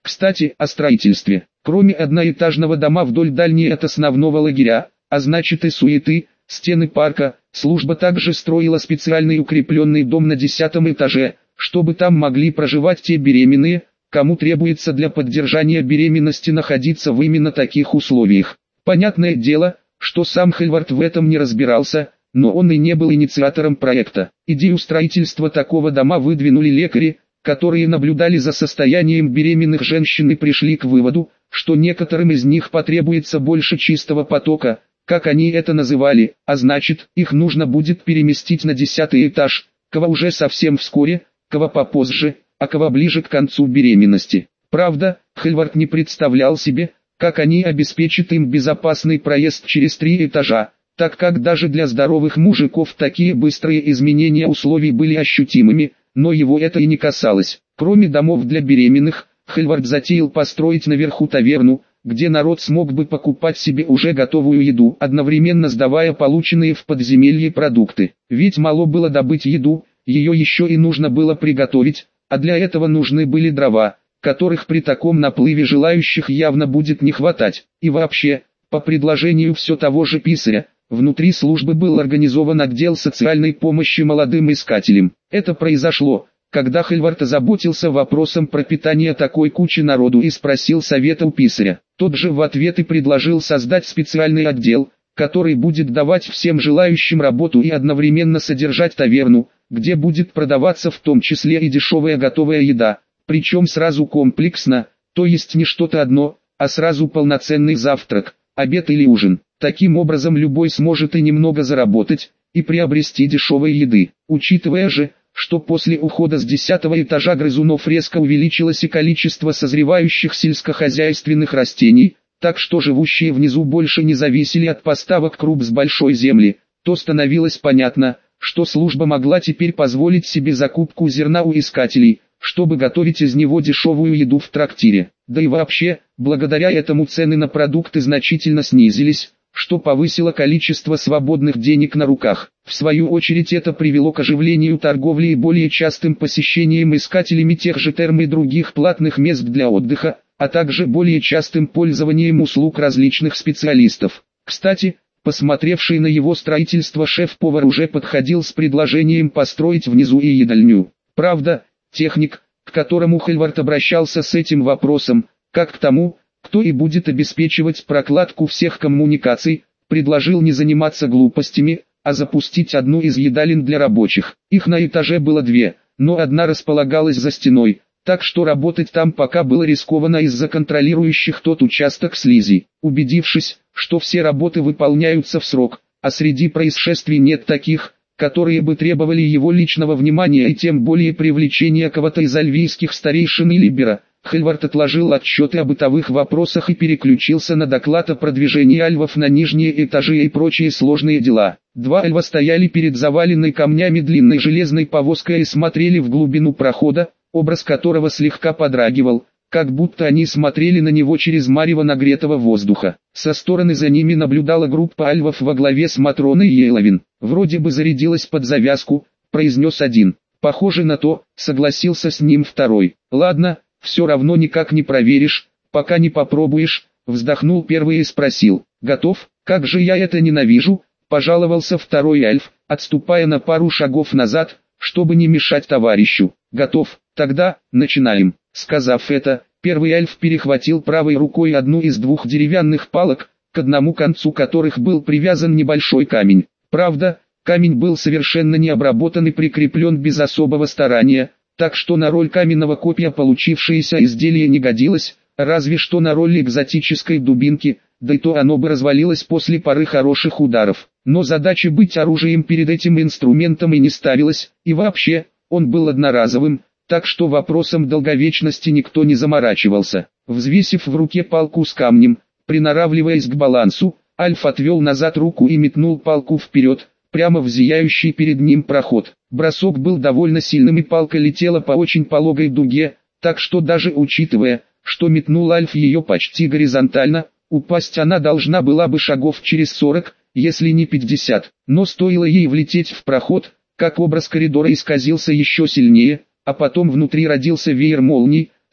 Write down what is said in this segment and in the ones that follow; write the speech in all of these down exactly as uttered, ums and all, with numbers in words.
Кстати, о строительстве. Кроме одноэтажного дома вдоль дальней от основного лагеря, а значит и суеты, стены парка, служба также строила специальный укрепленный дом на десятом этаже, чтобы там могли проживать те беременные, кому требуется для поддержания беременности находиться в именно таких условиях. Понятное дело, что сам Хейвард в этом не разбирался, но он и не был инициатором проекта. Идею строительства такого дома выдвинули лекари, которые наблюдали за состоянием беременных женщин и пришли к выводу, что некоторым из них потребуется больше чистого потока, как они это называли, а значит, их нужно будет переместить на десятый этаж, кого уже совсем вскоре, кого попозже, а кого ближе к концу беременности. Правда, Хейвард не представлял себе, как они обеспечат им безопасный проезд через три этажа, так как даже для здоровых мужиков такие быстрые изменения условий были ощутимыми, но его это и не касалось. Кроме домов для беременных, Хейвард затеял построить наверху таверну, где народ смог бы покупать себе уже готовую еду, одновременно сдавая полученные в подземелье продукты. Ведь мало было добыть еду, ее еще и нужно было приготовить, а для этого нужны были дрова, которых при таком наплыве желающих явно будет не хватать. И вообще, по предложению все того же писаря, внутри службы был организован отдел социальной помощи молодым искателям. Это произошло, когда Хейвард озаботился вопросом пропитания такой кучи народу и спросил совета у писаря. Тот же в ответ и предложил создать специальный отдел, который будет давать всем желающим работу и одновременно содержать таверну, где будет продаваться в том числе и дешевая готовая еда, причем сразу комплексно, то есть не что-то одно, а сразу полноценный завтрак, обед или ужин. Таким образом любой сможет и немного заработать, и приобрести дешевой еды. Учитывая же, что после ухода с десятого этажа грызунов резко увеличилось и количество созревающих сельскохозяйственных растений, так что живущие внизу больше не зависели от поставок круп с большой земли, то становилось понятно, что служба могла теперь позволить себе закупку зерна у искателей, чтобы готовить из него дешевую еду в трактире. Да и вообще, благодаря этому цены на продукты значительно снизились, что повысило количество свободных денег на руках. В свою очередь это привело к оживлению торговли и более частым посещениям искателями тех же терм и других платных мест для отдыха, а также более частым пользованием услуг различных специалистов. Кстати, посмотревший на его строительство шеф-повар уже подходил с предложением построить внизу и едальню. Правда, техник, к которому Хейвард обращался с этим вопросом, как к тому, кто и будет обеспечивать прокладку всех коммуникаций, предложил не заниматься глупостями, а запустить одну из едалин для рабочих. Их на этаже было две, но одна располагалась за стеной, так что работать там пока было рискованно из-за контролирующих тот участок слизи. Убедившись, что все работы выполняются в срок, а среди происшествий нет таких, которые бы требовали его личного внимания и тем более привлечения кого-то из альвийских старейшин или Либера, Хейвард отложил отчеты о бытовых вопросах и переключился на доклад о продвижении альвов на нижние этажи и прочие сложные дела. Два альва стояли перед заваленной камнями длинной железной повозкой и смотрели в глубину прохода, образ которого слегка подрагивал, как будто они смотрели на него через марево нагретого воздуха. Со стороны за ними наблюдала группа альвов во главе с Матроной Йеловин. «Вроде бы зарядилась под завязку», — произнес один. «Похоже на то», — согласился с ним второй. «Ладно, все равно никак не проверишь, пока не попробуешь», — вздохнул первый и спросил. «Готов? Как же я это ненавижу», — пожаловался второй альф, отступая на пару шагов назад, чтобы не мешать товарищу. «Готов, тогда, начинаем». Сказав это, первый альф перехватил правой рукой одну из двух деревянных палок, к одному концу которых был привязан небольшой камень. Правда, камень был совершенно не обработан и прикреплен без особого старания, так что на роль каменного копья получившееся изделие не годилось, разве что на роль экзотической дубинки, да и то оно бы развалилось после пары хороших ударов. Но задача быть оружием перед этим инструментом и не ставилась, и вообще, он был одноразовым, так что вопросом долговечности никто не заморачивался. Взвесив в руке палку с камнем, приноравливаясь к балансу, Альф отвел назад руку и метнул палку вперед, прямо в зияющий перед ним проход. Бросок был довольно сильным и палка летела по очень пологой дуге, так что даже учитывая, что метнул Альф ее почти горизонтально, упасть она должна была бы шагов через сорок, если не пятьдесят. Но стоило ей влететь в проход, как образ коридора исказился еще сильнее, а потом внутри родился веер молний,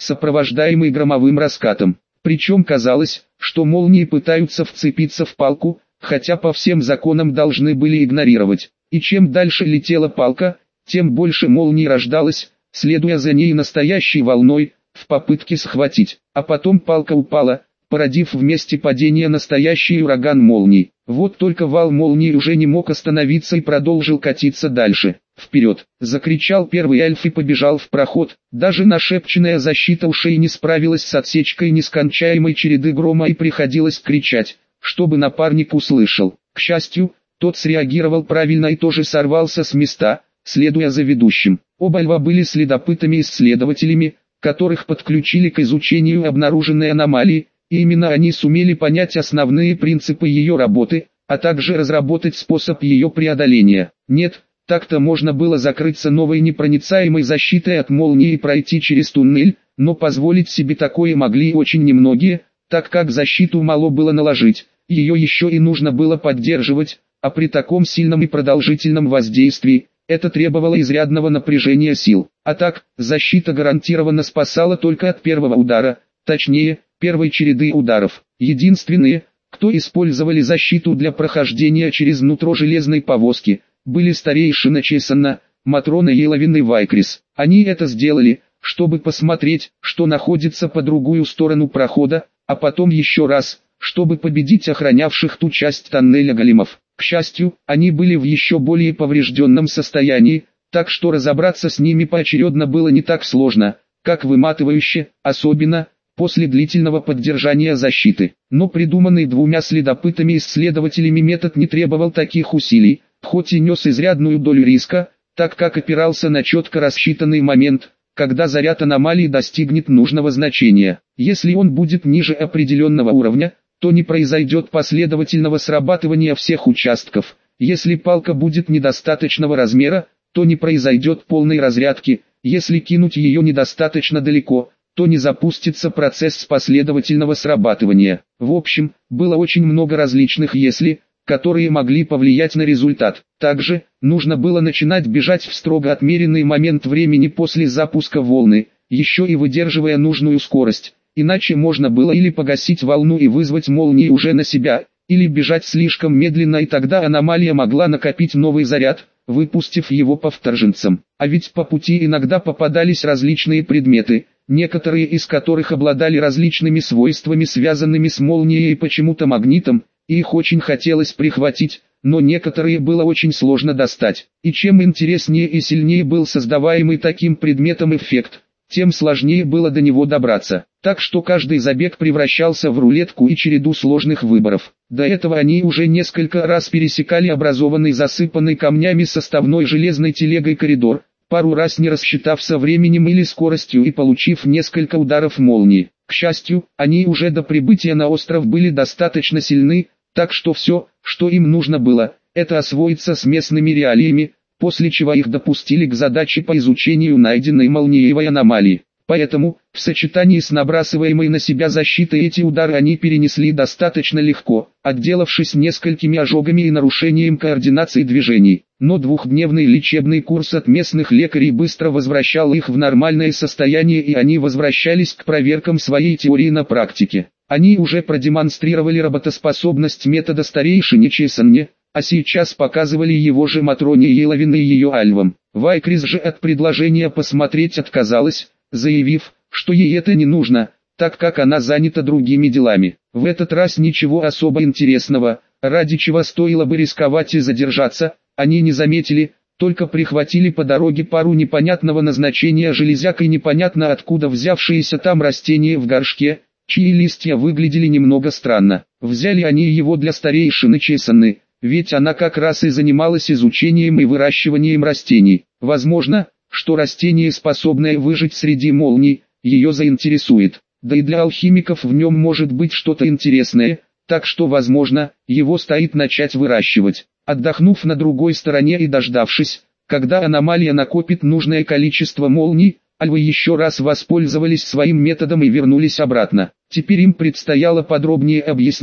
сопровождаемый громовым раскатом. Причем казалось, что молнии пытаются вцепиться в палку, хотя по всем законам должны были игнорировать. И чем дальше летела палка, тем больше молний рождалось, следуя за ней настоящей волной, в попытке схватить. А потом палка упала, породив в месте падения настоящий ураган молний. Вот только вал молний уже не мог остановиться и продолжил катиться дальше. «Вперед!» — закричал первый эльф и побежал в проход. Даже нашепченная защита ушей не справилась с отсечкой нескончаемой череды грома и приходилось кричать, чтобы напарник услышал. К счастью, тот среагировал правильно и тоже сорвался с места, следуя за ведущим. Оба льва были следопытами-исследователями, которых подключили к изучению обнаруженной аномалии, и именно они сумели понять основные принципы ее работы, а также разработать способ ее преодоления. Нет, так-то можно было закрыться новой непроницаемой защитой от молнии и пройти через туннель, но позволить себе такое могли очень немногие, так как защиту мало было наложить, ее еще и нужно было поддерживать, а при таком сильном и продолжительном воздействии, это требовало изрядного напряжения сил. А так, защита гарантированно спасала только от первого удара, точнее, первой череды ударов. Единственные, кто использовали защиту для прохождения через нутро железной повозки, были старейшина Чесана, Матрона Еловин и Вайкрис. Они это сделали, чтобы посмотреть, что находится по другую сторону прохода, а потом еще раз, чтобы победить охранявших ту часть тоннеля големов. К счастью, они были в еще более поврежденном состоянии, так что разобраться с ними поочередно было не так сложно, как выматывающе, особенно после длительного поддержания защиты. Но придуманный двумя следопытами-исследователями метод не требовал таких усилий, хоть и нес изрядную долю риска, так как опирался на четко рассчитанный момент, когда заряд аномалии достигнет нужного значения. Если он будет ниже определенного уровня, то не произойдет последовательного срабатывания всех участков. Если палка будет недостаточного размера, то не произойдет полной разрядки. Если кинуть ее недостаточно далеко, то не запустится процесс последовательного срабатывания. В общем, было очень много различных «если», которые могли повлиять на результат. Также, нужно было начинать бежать в строго отмеренный момент времени после запуска волны, еще и выдерживая нужную скорость. Иначе можно было или погасить волну и вызвать молнии уже на себя, или бежать слишком медленно, и тогда аномалия могла накопить новый заряд, выпустив его по вторженцам. А ведь по пути иногда попадались различные предметы, некоторые из которых обладали различными свойствами, связанными с молнией и почему-то магнитом, и их очень хотелось прихватить, но некоторые было очень сложно достать. И чем интереснее и сильнее был создаваемый таким предметом эффект, тем сложнее было до него добраться. Так что каждый забег превращался в рулетку и череду сложных выборов. До этого они уже несколько раз пересекали образованный засыпанный камнями составной железной телегой коридор, пару раз не рассчитав со временем или скоростью и получив несколько ударов молнии. К счастью, они уже до прибытия на остров были достаточно сильны, так что все, что им нужно было, это освоиться с местными реалиями, после чего их допустили к задаче по изучению найденной молниевой аномалии. Поэтому, в сочетании с набрасываемой на себя защитой, эти удары они перенесли достаточно легко, отделавшись несколькими ожогами и нарушением координации движений. Но двухдневный лечебный курс от местных лекарей быстро возвращал их в нормальное состояние, и они возвращались к проверкам своей теории на практике. Они уже продемонстрировали работоспособность метода старейшине Чесанне, а сейчас показывали его же Матроне Еловин и ее альвам. Вайкрис же от предложения посмотреть отказалась, заявив, что ей это не нужно, так как она занята другими делами. В этот раз ничего особо интересного, ради чего стоило бы рисковать и задержаться, они не заметили, только прихватили по дороге пару непонятного назначения железяк и непонятно откуда взявшиеся там растения в горшке, чьи листья выглядели немного странно. Взяли они его для старейшины Чесанны, ведь она как раз и занималась изучением и выращиванием растений. Возможно, что растение, способное выжить среди молний, ее заинтересует. Да и для алхимиков в нем может быть что-то интересное, так что возможно, его стоит начать выращивать. Отдохнув на другой стороне и дождавшись, когда аномалия накопит нужное количество молний, альвы еще раз воспользовались своим методом и вернулись обратно. Теперь им предстояло подробнее объяснить,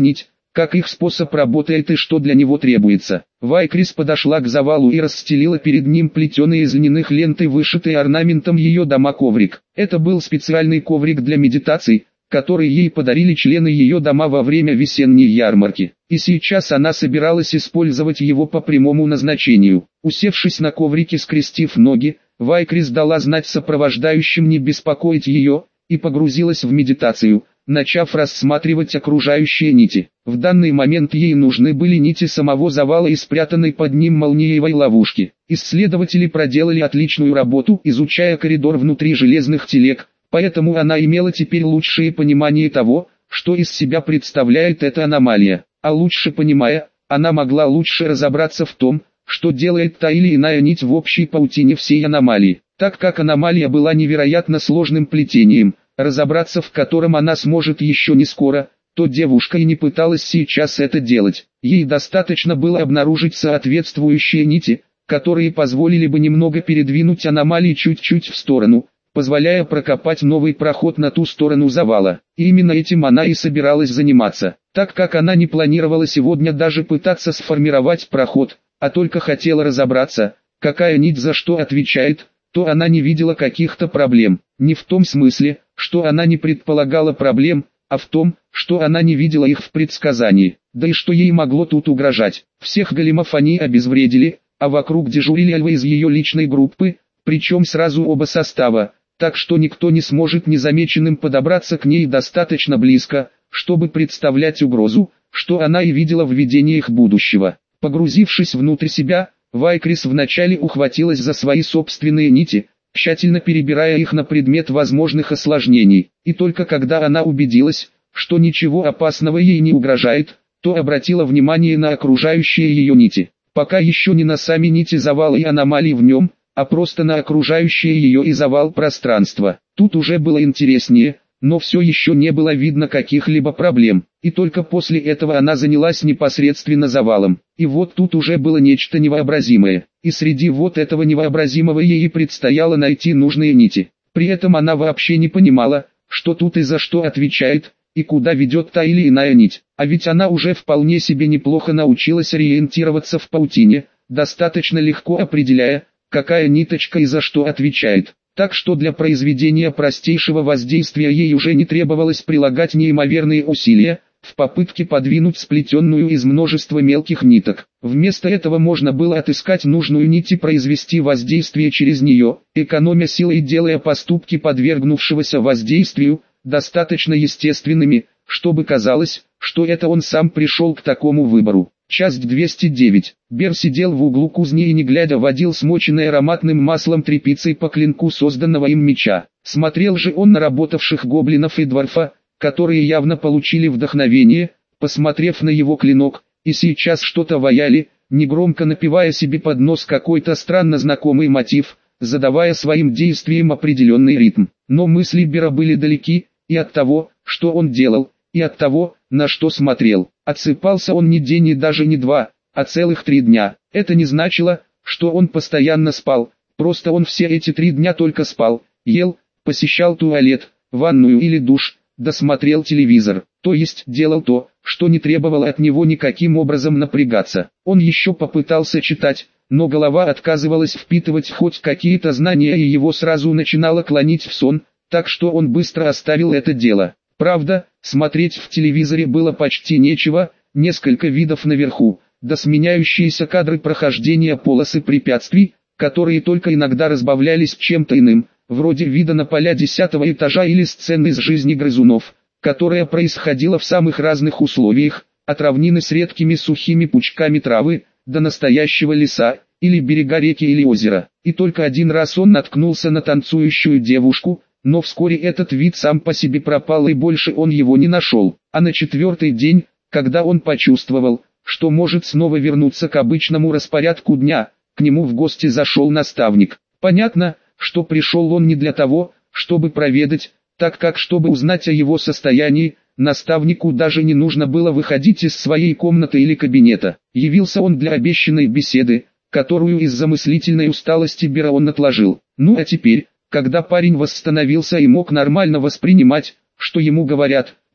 как их способ работает и что для него требуется. Вайкрис подошла к завалу и расстелила перед ним плетеный из льняных лент и вышитый орнаментом ее дома коврик. Это был специальный коврик для медитаций, который ей подарили члены ее дома во время весенней ярмарки. И сейчас она собиралась использовать его по прямому назначению. Усевшись на коврике, скрестив ноги, Вайкрис дала знать сопровождающим не беспокоить ее, и погрузилась в медитацию, начав рассматривать окружающие нити. В данный момент ей нужны были нити самого завала и спрятанной под ним молниевой ловушки. Исследователи проделали отличную работу, изучая коридор внутри железных телег, поэтому она имела теперь лучшее понимание того, что из себя представляет эта аномалия. А лучше понимая, она могла лучше разобраться в том, что делает та или иная нить в общей паутине всей аномалии. Так как аномалия была невероятно сложным плетением, разобраться в котором она сможет еще не скоро, то девушка и не пыталась сейчас это делать. Ей достаточно было обнаружить соответствующие нити, которые позволили бы немного передвинуть аномалии чуть-чуть в сторону, позволяя прокопать новый проход на ту сторону завала. И именно этим она и собиралась заниматься, так как она не планировала сегодня даже пытаться сформировать проход, а только хотела разобраться, какая нить за что отвечает, то она не видела каких-то проблем. Не в том смысле, что она не предполагала проблем, а в том, что она не видела их в предсказании. Да и что ей могло тут угрожать. Всех големов они обезвредили, а вокруг дежурили альвы из ее личной группы, причем сразу оба состава, так что никто не сможет незамеченным подобраться к ней достаточно близко, чтобы представлять угрозу, что она и видела в видениях будущего. Погрузившись внутрь себя, Вайкрис вначале ухватилась за свои собственные нити, тщательно перебирая их на предмет возможных осложнений, и только когда она убедилась, что ничего опасного ей не угрожает, то обратила внимание на окружающие ее нити. Пока еще не на сами нити завала и аномалий в нем, а просто на окружающее ее и завал пространства. Тут уже было интереснее, но все еще не было видно каких-либо проблем, и только после этого она занялась непосредственно завалом. И вот тут уже было нечто невообразимое, и среди вот этого невообразимого ей предстояло найти нужные нити. При этом она вообще не понимала, что тут и за что отвечает, и куда ведет та или иная нить. А ведь она уже вполне себе неплохо научилась ориентироваться в паутине, достаточно легко определяя, какая ниточка и за что отвечает. Так что для произведения простейшего воздействия ей уже не требовалось прилагать неимоверные усилия, в попытке подвинуть сплетенную из множества мелких ниток. Вместо этого можно было отыскать нужную нить и произвести воздействие через нее, экономя силы и делая поступки подвергнувшегося воздействию достаточно естественными, чтобы казалось, что это он сам пришел к такому выбору. Часть двести девять. Бер сидел в углу кузни и не глядя водил смоченной ароматным маслом тряпицей по клинку созданного им меча. Смотрел же он на работавших гоблинов и дворфа, которые явно получили вдохновение, посмотрев на его клинок, и сейчас что-то ваяли, негромко напевая себе под нос какой-то странно знакомый мотив, задавая своим действиям определенный ритм. Но мысли Бера были далеки, и от того, что он делал, и от того, на что смотрел. Отсыпался он не день и даже не два, а целых три дня. Это не значило, что он постоянно спал, просто он все эти три дня только спал, ел, посещал туалет, ванную или душ, досмотрел телевизор, то есть делал то, что не требовало от него никаким образом напрягаться. Он еще попытался читать, но голова отказывалась впитывать хоть какие-то знания и его сразу начинало клонить в сон, так что он быстро оставил это дело. Правда, смотреть в телевизоре было почти нечего, несколько видов наверху, да сменяющиеся кадры прохождения полосы препятствий, которые только иногда разбавлялись чем-то иным, вроде вида на поля десятого этажа или сцены из жизни грызунов, которая происходила в самых разных условиях, от равнины с редкими сухими пучками травы, до настоящего леса, или берега реки или озера. И только один раз он наткнулся на танцующую девушку, но вскоре этот вид сам по себе пропал и больше он его не нашел. А на четвертый день, когда он почувствовал, что может снова вернуться к обычному распорядку дня, к нему в гости зашел наставник. Понятно, что пришел он не для того, чтобы проведать, так как чтобы узнать о его состоянии, наставнику даже не нужно было выходить из своей комнаты или кабинета. Явился он для обещанной беседы, которую из-за мыслительной усталости Бера он отложил. Ну а теперь, когда парень восстановился и мог нормально воспринимать, что ему говорят,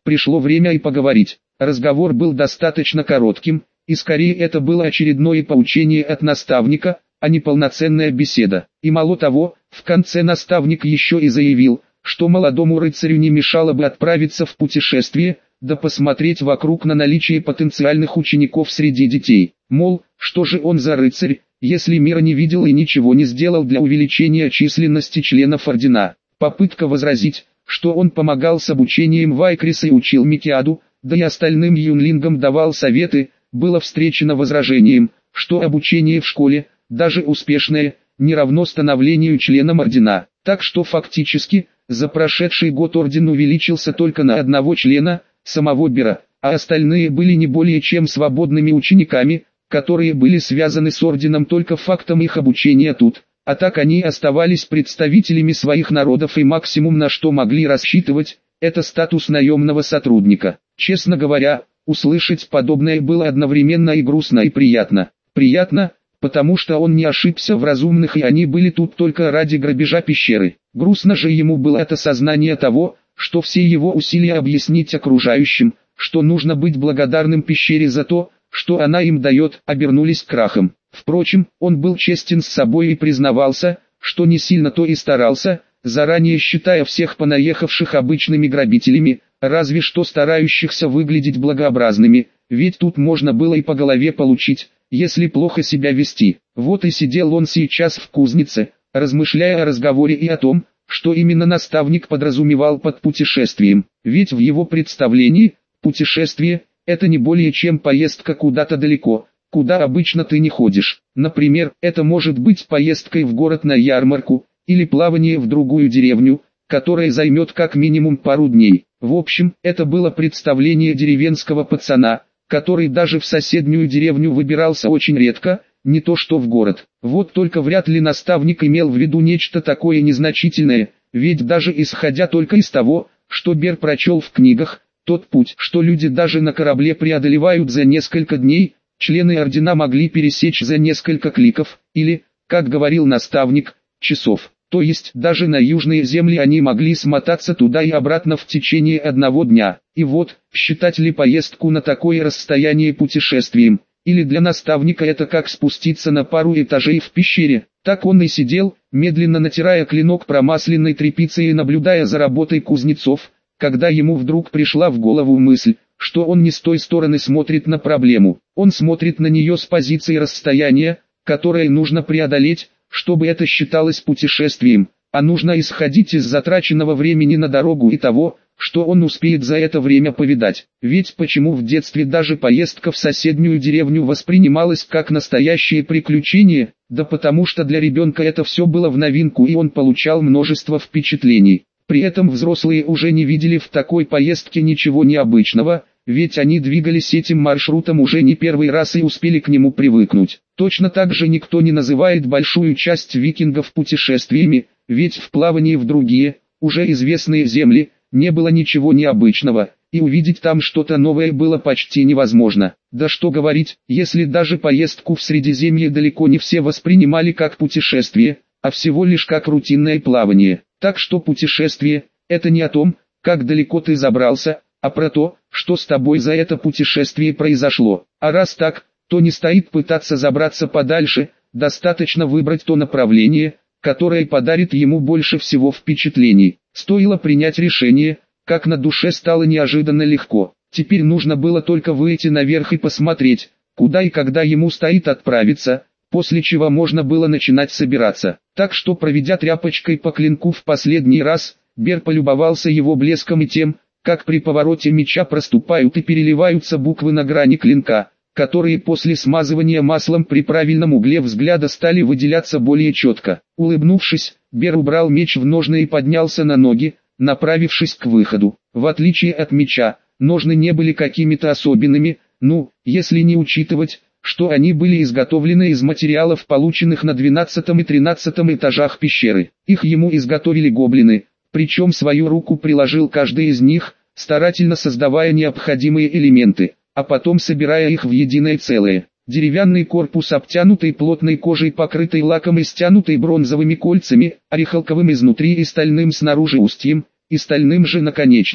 пришло время и поговорить. Разговор был достаточно коротким, и скорее это было очередное поучение от наставника, а не полноценная беседа. И мало того, в конце наставник еще и заявил, что молодому рыцарю не мешало бы отправиться в путешествие, да посмотреть вокруг на наличие потенциальных учеников среди детей. Мол, что же он за рыцарь, если мира не видел и ничего не сделал для увеличения численности членов ордена. Попытка возразить, что он помогал с обучением Вайкриса и учил Микиаду, да и остальным юнлингам давал советы, было встречено возражением, что обучение в школе, даже успешное, не равно становлению членом ордена. Так что фактически, за прошедший год орден увеличился только на одного члена, самого Бера, а остальные были не более чем свободными учениками, которые были связаны с орденом только фактом их обучения тут, а так они оставались представителями своих народов и максимум на что могли рассчитывать, это статус наемного сотрудника. Честно говоря, услышать подобное было одновременно и грустно и приятно. Приятно, потому что он не ошибся в разумных и они были тут только ради грабежа пещеры. Грустно же ему было это сознание того, что все его усилия объяснить окружающим, что нужно быть благодарным пещере за то, что она им дает, обернулись крахом. Впрочем, он был честен с собой и признавался, что не сильно то и старался, заранее считая всех понаехавших обычными грабителями, разве что старающихся выглядеть благообразными, ведь тут можно было и по голове получить, если плохо себя вести. Вот и сидел он сейчас в кузнице, размышляя о разговоре и о том, что именно наставник подразумевал под путешествием, ведь в его представлении, путешествие – это не более чем поездка куда-то далеко, куда обычно ты не ходишь. Например, это может быть поездкой в город на ярмарку, или плавание в другую деревню, которая займет как минимум пару дней. В общем, это было представление деревенского пацана, который даже в соседнюю деревню выбирался очень редко, не то что в город. Вот только вряд ли наставник имел в виду нечто такое незначительное, ведь даже исходя только из того, что Бер прочел в книгах, тот путь, что люди даже на корабле преодолевают за несколько дней, члены ордена могли пересечь за несколько кликов, или, как говорил наставник, часов. То есть даже на южные земли они могли смотаться туда и обратно в течение одного дня. И вот, считать ли поездку на такое расстояние путешествием, или для наставника это как спуститься на пару этажей в пещере. Так он и сидел, медленно натирая клинок промасленной тряпицей и наблюдая за работой кузнецов, когда ему вдруг пришла в голову мысль, что он не с той стороны смотрит на проблему. Он смотрит на нее с позиции расстояния, которое нужно преодолеть, чтобы это считалось путешествием, а нужно исходить из затраченного времени на дорогу и того, что он успеет за это время повидать. Ведь почему в детстве даже поездка в соседнюю деревню воспринималась как настоящее приключение? Да потому что для ребенка это все было в новинку и он получал множество впечатлений. При этом взрослые уже не видели в такой поездке ничего необычного, ведь они двигались этим маршрутом уже не первый раз и успели к нему привыкнуть. Точно так же никто не называет большую часть викингов путешествиями, ведь в плавании в другие, уже известные земли, не было ничего необычного, и увидеть там что-то новое было почти невозможно. Да что говорить, если даже поездку в Средиземье далеко не все воспринимали как путешествие, а всего лишь как рутинное плавание. Так что путешествие – это не о том, как далеко ты забрался, а про то, что с тобой за это путешествие произошло. А раз так, то не стоит пытаться забраться подальше, достаточно выбрать то направление, которое подарит ему больше всего впечатлений. Стоило принять решение, как на душе стало неожиданно легко. Теперь нужно было только выйти наверх и посмотреть, куда и когда ему стоит отправиться, после чего можно было начинать собираться. Так что, проведя тряпочкой по клинку в последний раз, Бер полюбовался его блеском и тем, как при повороте меча проступают и переливаются буквы на грани клинка, которые после смазывания маслом при правильном угле взгляда стали выделяться более четко. Улыбнувшись, Бер убрал меч в ножны и поднялся на ноги, направившись к выходу. В отличие от меча, ножны не были какими-то особенными, ну, если не учитывать, что они были изготовлены из материалов, полученных на двенадцатом и тринадцатом этажах пещеры. Их ему изготовили гоблины, причем свою руку приложил каждый из них, старательно создавая необходимые элементы, а потом собирая их в единое целое. Деревянный корпус, обтянутый плотной кожей, покрытый лаком и стянутый бронзовыми кольцами, орехалковым изнутри и стальным снаружи устьем, и стальным же наконечником.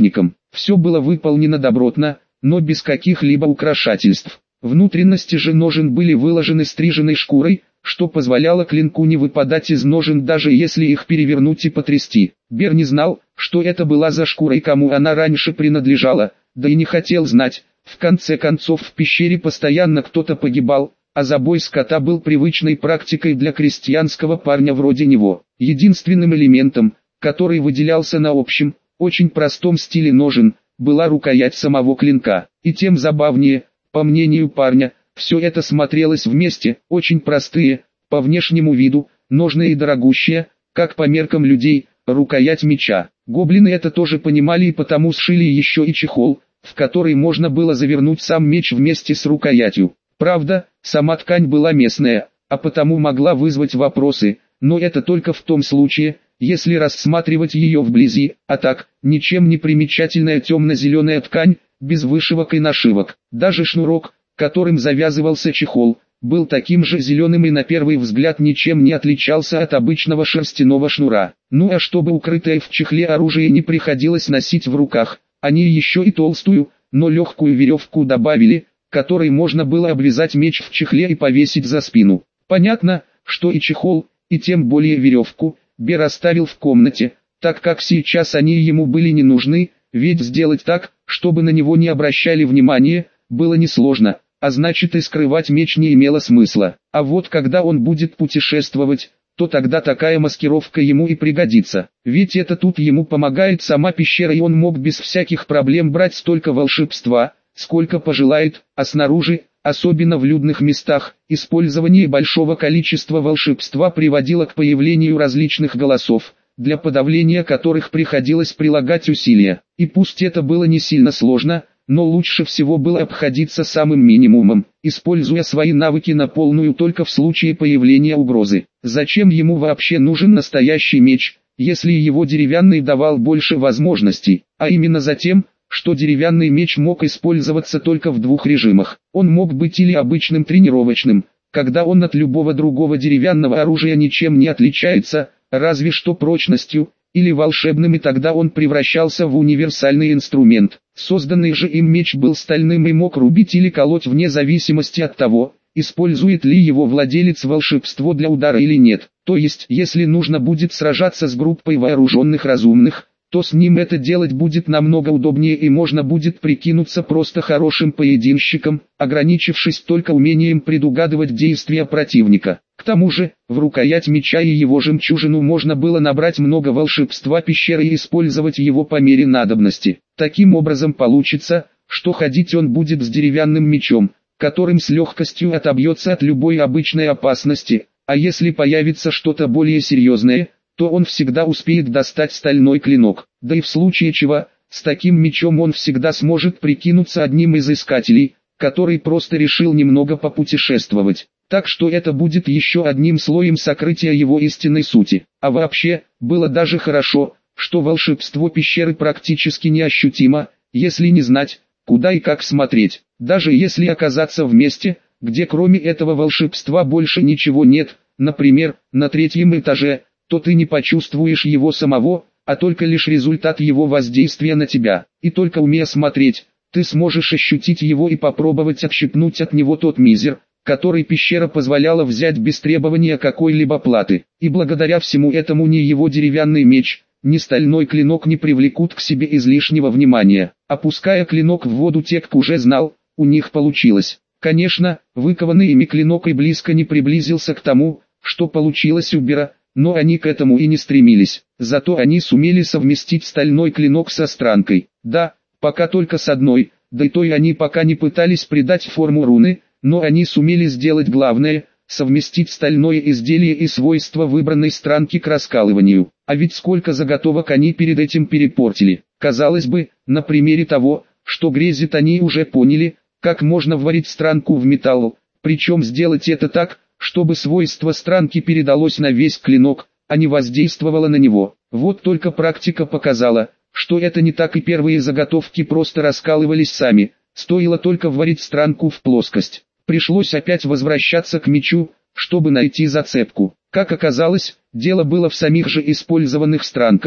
Все было выполнено добротно, но без каких-либо украшательств. Внутренности же ножен были выложены стриженной шкурой, что позволяло клинку не выпадать из ножен, даже если их перевернуть и потрясти. Бер не знал, что это была за шкура и кому она раньше принадлежала, да и не хотел знать. В конце концов, в пещере постоянно кто-то погибал, а забой скота был привычной практикой для крестьянского парня вроде него. Единственным элементом, который выделялся на общем, очень простом стиле ножен, была рукоять самого клинка. И тем забавнее, по мнению парня, все это смотрелось вместе, очень простые, по внешнему виду, ножны и дорогущие, как по меркам людей, рукоять меча. Гоблины это тоже понимали и потому сшили еще и чехол, в который можно было завернуть сам меч вместе с рукоятью. Правда, сама ткань была местная, а потому могла вызвать вопросы, но это только в том случае, если рассматривать ее вблизи, а так, ничем не примечательная темно-зеленая ткань, без вышивок и нашивок. Даже шнурок, которым завязывался чехол, был таким же зеленым и на первый взгляд ничем не отличался от обычного шерстяного шнура. Ну а чтобы укрытое в чехле оружие не приходилось носить в руках, они еще и толстую, но легкую веревку добавили, которой можно было обвязать меч в чехле и повесить за спину. Понятно, что и чехол, и тем более веревку, Бер оставил в комнате, так как сейчас они ему были не нужны, ведь сделать так, чтобы на него не обращали внимания, было несложно, а значит и скрывать меч не имело смысла. А вот когда он будет путешествовать, то тогда такая маскировка ему и пригодится. Ведь это тут ему помогает сама пещера, и он мог без всяких проблем брать столько волшебства, сколько пожелает, а снаружи, особенно в людных местах, использование большого количества волшебства приводило к появлению различных голосов, для подавления которых приходилось прилагать усилия. И пусть это было не сильно сложно, но лучше всего было обходиться самым минимумом, используя свои навыки на полную только в случае появления угрозы. Зачем ему вообще нужен настоящий меч, если его деревянный давал больше возможностей, а именно за тем, что деревянный меч мог использоваться только в двух режимах. Он мог быть или обычным тренировочным, когда он от любого другого деревянного оружия ничем не отличается, разве что прочностью, или волшебным, и тогда он превращался в универсальный инструмент. Созданный же им меч был стальным и мог рубить или колоть вне зависимости от того, использует ли его владелец волшебство для удара или нет. То есть, если нужно будет сражаться с группой вооруженных разумных, то с ним это делать будет намного удобнее и можно будет прикинуться просто хорошим поединщиком, ограничившись только умением предугадывать действия противника. К тому же, в рукоять меча и его жемчужину можно было набрать много волшебства пещеры и использовать его по мере надобности. Таким образом получится, что ходить он будет с деревянным мечом, которым с легкостью отобьется от любой обычной опасности, а если появится что-то более серьезное, то он всегда успеет достать стальной клинок. Да и в случае чего, с таким мечом он всегда сможет прикинуться одним из искателей, который просто решил немного попутешествовать. Так что это будет еще одним слоем сокрытия его истинной сути. А вообще, было даже хорошо, что волшебство пещеры практически неощутимо, если не знать, куда и как смотреть. Даже если оказаться в месте, где кроме этого волшебства больше ничего нет, например, на третьем этаже, то ты не почувствуешь его самого, а только лишь результат его воздействия на тебя. И только умея смотреть, ты сможешь ощутить его и попробовать отщипнуть от него тот мизер, который пещера позволяла взять без требования какой-либо платы. И благодаря всему этому ни его деревянный меч, ни стальной клинок не привлекут к себе излишнего внимания. Опуская клинок в воду, Тек уже знал, у них получилось. Конечно, выкованный ими клинок и близко не приблизился к тому, что получилось у Бера, но они к этому и не стремились. Зато они сумели совместить стальной клинок со странкой. Да, пока только с одной, да и то и они пока не пытались придать форму руны, но они сумели сделать главное – совместить стальное изделие и свойства выбранной странки к раскалыванию. А ведь сколько заготовок они перед этим перепортили. Казалось бы, на примере того, что грезят, они уже поняли, как можно варить странку в металл, причем сделать это так, чтобы свойство странки передалось на весь клинок, а не воздействовало на него. Вот только практика показала, что это не так, и первые заготовки просто раскалывались сами, стоило только вварить странку в плоскость. Пришлось опять возвращаться к мечу, чтобы найти зацепку. Как оказалось, дело было в самих же использованных странках,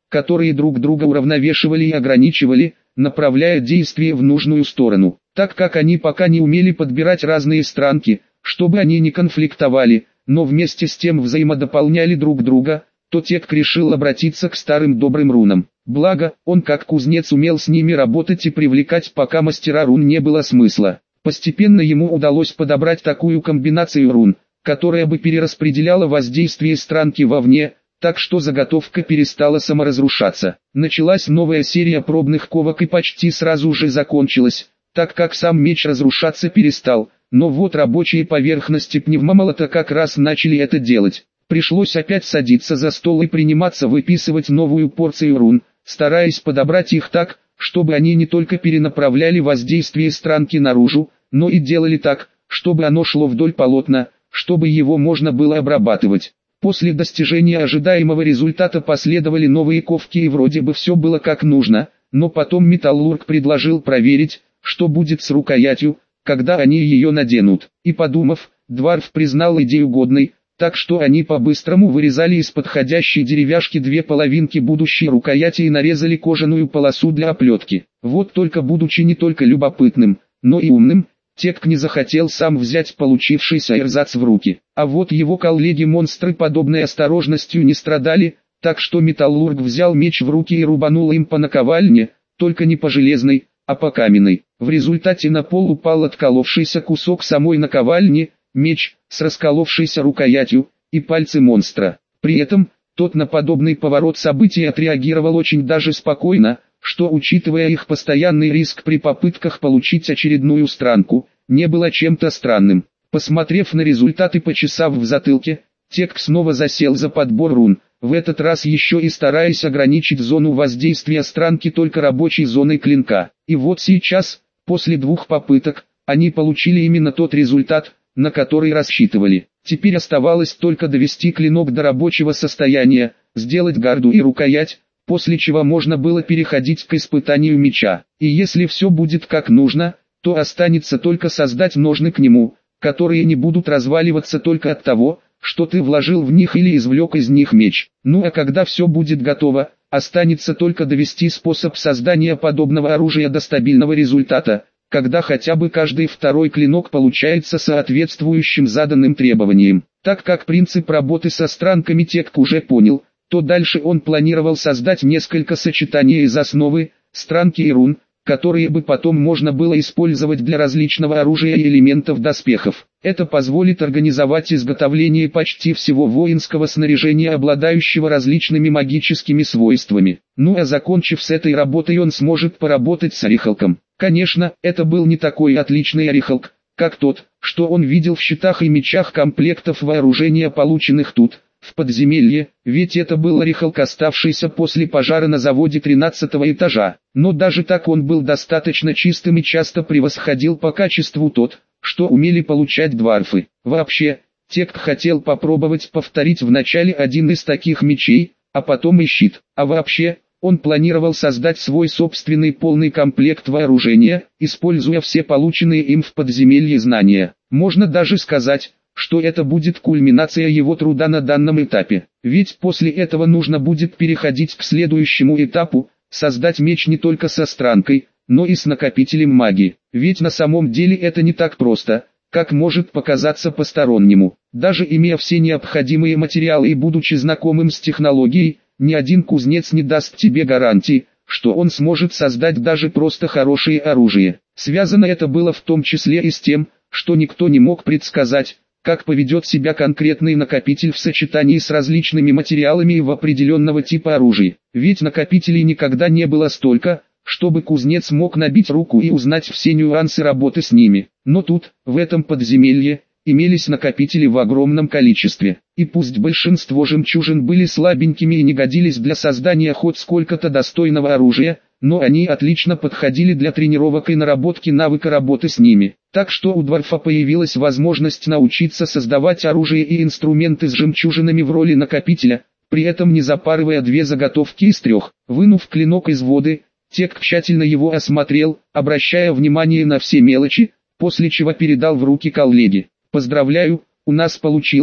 которые друг друга уравновешивали и ограничивали, направляя действие в нужную сторону. Так как они пока не умели подбирать разные странки, чтобы они не конфликтовали, но вместе с тем взаимодополняли друг друга, то Тек решил обратиться к старым добрым рунам. Благо, он как кузнец умел с ними работать и привлекать, пока мастера рун не было смысла. Постепенно ему удалось подобрать такую комбинацию рун, которая бы перераспределяла воздействие странки вовне, так что заготовка перестала саморазрушаться. Началась новая серия пробных ковок и почти сразу же закончилась, так как сам меч разрушаться перестал, но вот рабочие поверхности пневмомолота как раз начали это делать. Пришлось опять садиться за стол и приниматься выписывать новую порцию рун, стараясь подобрать их так, чтобы они не только перенаправляли воздействие странки наружу, но и делали так, чтобы оно шло вдоль полотна, чтобы его можно было обрабатывать. После достижения ожидаемого результата последовали новые ковки и вроде бы все было как нужно, но потом металлург предложил проверить, что будет с рукоятью, когда они ее наденут. И подумав, Дварф признал идею годной, так что они по-быстрому вырезали из подходящей деревяшки две половинки будущей рукояти и нарезали кожаную полосу для оплетки. Вот только будучи не только любопытным, но и умным, Тек не захотел сам взять получившийся эрзац в руки. А вот его коллеги-монстры подобной осторожностью не страдали, так что металлург взял меч в руки и рубанул им по наковальне, только не по железной, а по каменной. В результате на пол упал отколовшийся кусок самой наковальни, меч с расколовшейся рукоятью и пальцы монстра. При этом, тот на подобный поворот событий отреагировал очень даже спокойно, что, учитывая их постоянный риск при попытках получить очередную странку, не было чем-то странным. Посмотрев на результат и почесав в затылке, Тек снова засел за подбор рун, в этот раз еще и стараясь ограничить зону воздействия странки только рабочей зоной клинка. И вот сейчас, после двух попыток, они получили именно тот результат, на который рассчитывали. Теперь оставалось только довести клинок до рабочего состояния, сделать гарду и рукоять, после чего можно было переходить к испытанию меча. И если все будет как нужно, то останется только создать ножны к нему, которые не будут разваливаться только от того, что ты вложил в них или извлек из них меч. Ну а когда все будет готово, останется только довести способ создания подобного оружия до стабильного результата, когда хотя бы каждый второй клинок получается соответствующим заданным требованиям. Так как принцип работы со странками Тек уже понял, то дальше он планировал создать несколько сочетаний из основы, странки и рун, которые бы потом можно было использовать для различного оружия и элементов доспехов. Это позволит организовать изготовление почти всего воинского снаряжения, обладающего различными магическими свойствами. Ну а закончив с этой работой, он сможет поработать с орехалком. Конечно, это был не такой отличный орехалк, как тот, что он видел в щитах и мечах комплектов вооружения, полученных тут, в подземелье, ведь это был орехалк, оставшийся после пожара на заводе тринадцатого этажа. Но даже так он был достаточно чистым и часто превосходил по качеству тот, что умели получать дварфы. Вообще, Тек хотел попробовать повторить вначале один из таких мечей, а потом и щит. А вообще, он планировал создать свой собственный полный комплект вооружения, используя все полученные им в подземелье знания. Можно даже сказать, что это будет кульминация его труда на данном этапе. Ведь после этого нужно будет переходить к следующему этапу, создать меч не только со странкой, но и с накопителем магии. Ведь на самом деле это не так просто, как может показаться постороннему. Даже имея все необходимые материалы и будучи знакомым с технологией, ни один кузнец не даст тебе гарантии, что он сможет создать даже просто хорошее оружие. Связано это было в том числе и с тем, что никто не мог предсказать, как поведет себя конкретный накопитель в сочетании с различными материалами и в определенного типа оружия. Ведь накопителей никогда не было столько, чтобы кузнец мог набить руку и узнать все нюансы работы с ними. Но тут, в этом подземелье, имелись накопители в огромном количестве. И пусть большинство жемчужин были слабенькими и не годились для создания хоть сколько-то достойного оружия, но они отлично подходили для тренировок и наработки навыка работы с ними. Так что у Дварфа появилась возможность научиться создавать оружие и инструменты с жемчужинами в роли накопителя, при этом не запарывая две заготовки из трех. Вынув клинок из воды, Тек тщательно его осмотрел, обращая внимание на все мелочи, после чего передал в руки коллеге. «Поздравляю, у нас получилось,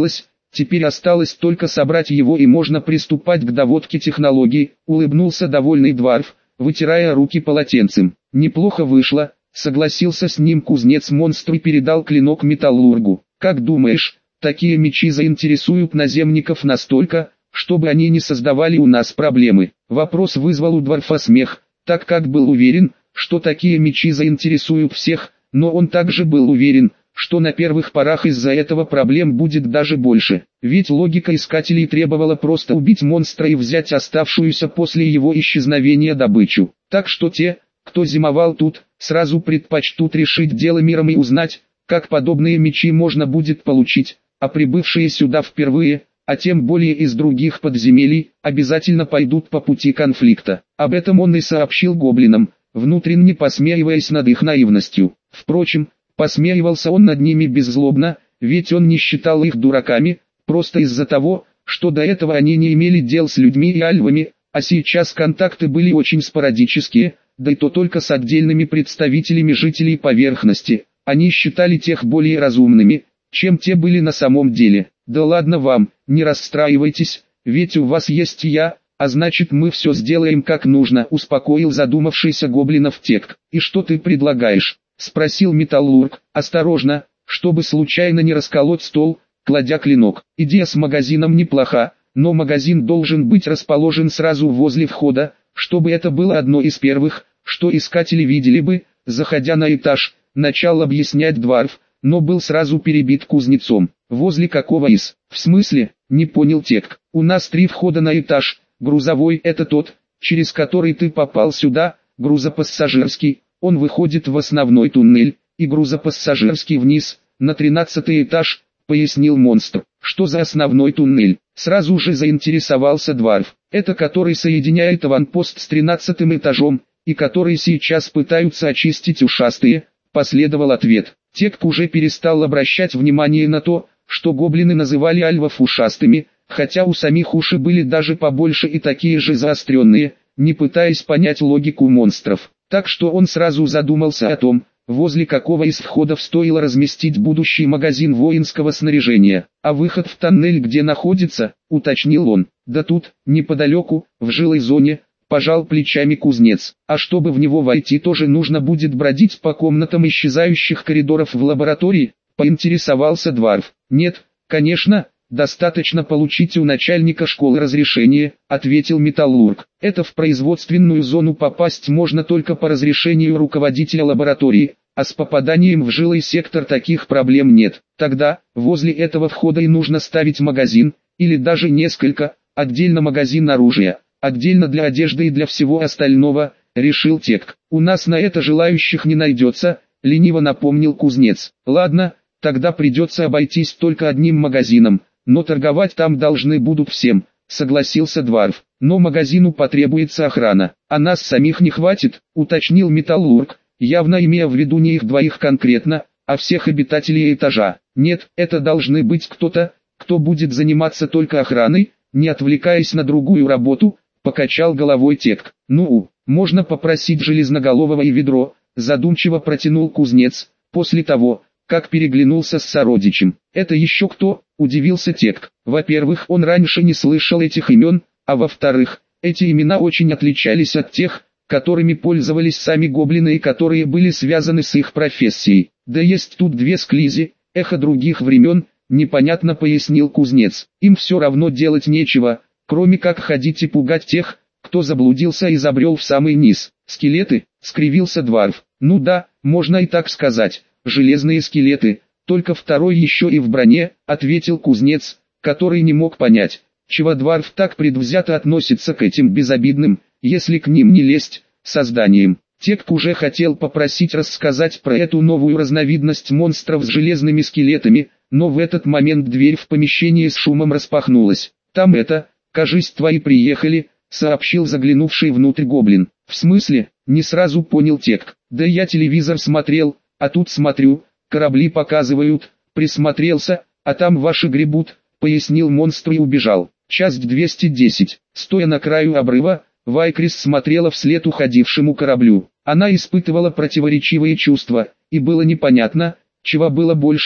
Теперь осталось только собрать его и можно приступать к доводке технологий, улыбнулся довольный Дварф, вытирая руки полотенцем. Неплохо вышло, согласился с ним кузнец-монстр и передал клинок металлургу. Как думаешь, такие мечи заинтересуют наземников настолько, чтобы они не создавали у нас проблемы? Вопрос вызвал у Дварфа смех, так как был уверен, что такие мечи заинтересуют всех, но он также был уверен, что на первых порах из-за этого проблем будет даже больше. Ведь логика искателей требовала просто убить монстра и взять оставшуюся после его исчезновения добычу. Так что те, кто зимовал тут, сразу предпочтут решить дело миром и узнать, как подобные мечи можно будет получить, а прибывшие сюда впервые, а тем более из других подземелий, обязательно пойдут по пути конфликта. Об этом он и сообщил гоблинам, внутренне посмеиваясь над их наивностью. Впрочем, посмеивался он над ними беззлобно, ведь он не считал их дураками, просто из-за того, что до этого они не имели дел с людьми и альвами, а сейчас контакты были очень спорадические, да и то только с отдельными представителями жителей поверхности. Они считали тех более разумными, чем те были на самом деле. Да ладно вам, не расстраивайтесь, ведь у вас есть и я, а значит мы все сделаем как нужно, успокоил задумавшийся гоблинов Тек. И что ты предлагаешь? Спросил металлург, осторожно, чтобы случайно не расколоть стол, кладя клинок. Идея с магазином неплоха, но магазин должен быть расположен сразу возле входа, чтобы это было одно из первых, что искатели видели бы, заходя на этаж. Начал объяснять Дварф, но был сразу перебит кузнецом. Возле какого из? В смысле? Не понял Тек. У нас три входа на этаж. Грузовой — это тот, через который ты попал сюда, грузопассажирский, он выходит в основной туннель, и грузопассажирский вниз, на тринадцатый этаж, пояснил монстр. Что за основной туннель? Сразу же заинтересовался Дварф. Это который соединяет аванпост с тринадцатым этажом, и который сейчас пытаются очистить ушастые. Последовал ответ. Тек уже перестал обращать внимание на то, что гоблины называли альвов ушастыми, хотя у самих уши были даже побольше и такие же заостренные, не пытаясь понять логику монстров. Так что он сразу задумался о том, возле какого из входов стоило разместить будущий магазин воинского снаряжения. А выход в тоннель где находится, уточнил он. Да тут, неподалеку, в жилой зоне. Пожал плечами кузнец. А чтобы в него войти, тоже нужно будет бродить по комнатам исчезающих коридоров в лаборатории, поинтересовался Дварф. Нет, конечно, достаточно получить у начальника школы разрешение, ответил металлург. Это в производственную зону попасть можно только по разрешению руководителя лаборатории, а с попаданием в жилой сектор таких проблем нет. Тогда, возле этого входа и нужно ставить магазин, или даже несколько, отдельно магазин оружия. Отдельно для одежды и для всего остального, решил Тек. У нас на это желающих не найдется, лениво напомнил кузнец. Ладно, тогда придется обойтись только одним магазином, но торговать там должны будут всем, согласился Дварф. Но магазину потребуется охрана, а нас самих не хватит, уточнил металлург, явно имея в виду не их двоих конкретно, а всех обитателей этажа. Нет, это должны быть кто-то, кто будет заниматься только охраной, не отвлекаясь на другую работу. Покачал головой Тек. Ну, можно попросить Железноголового и ведро, задумчиво протянул кузнец, после того, как переглянулся с сородичем. Это еще кто? Удивился Тек. Во-первых, он раньше не слышал этих имен, а во-вторых, эти имена очень отличались от тех, которыми пользовались сами гоблины и которые были связаны с их профессией. Да есть тут две склизи, эхо других времен, непонятно пояснил кузнец. Им все равно делать нечего, кроме как ходить и пугать тех, кто заблудился и забрел в самый низ. Скелеты, скривился Дварф. Ну да, можно и так сказать, железные скелеты, только второй еще и в броне, ответил кузнец, который не мог понять, чего Дварф так предвзято относится к этим безобидным, если к ним не лезть, созданиям. Тек уже хотел попросить рассказать про эту новую разновидность монстров с железными скелетами, но в этот момент дверь в помещении с шумом распахнулась. Там это... «Кажись, твои приехали», — сообщил заглянувший внутрь гоблин. «В смысле?» — не сразу понял Тек. «Да я телевизор смотрел, а тут смотрю, корабли показывают, присмотрелся, а там ваши гребут», — пояснил монстр и убежал. Часть двести десять. Стоя на краю обрыва, Вайкрис смотрела вслед уходившему кораблю. Она испытывала противоречивые чувства, и было непонятно, чего было больше,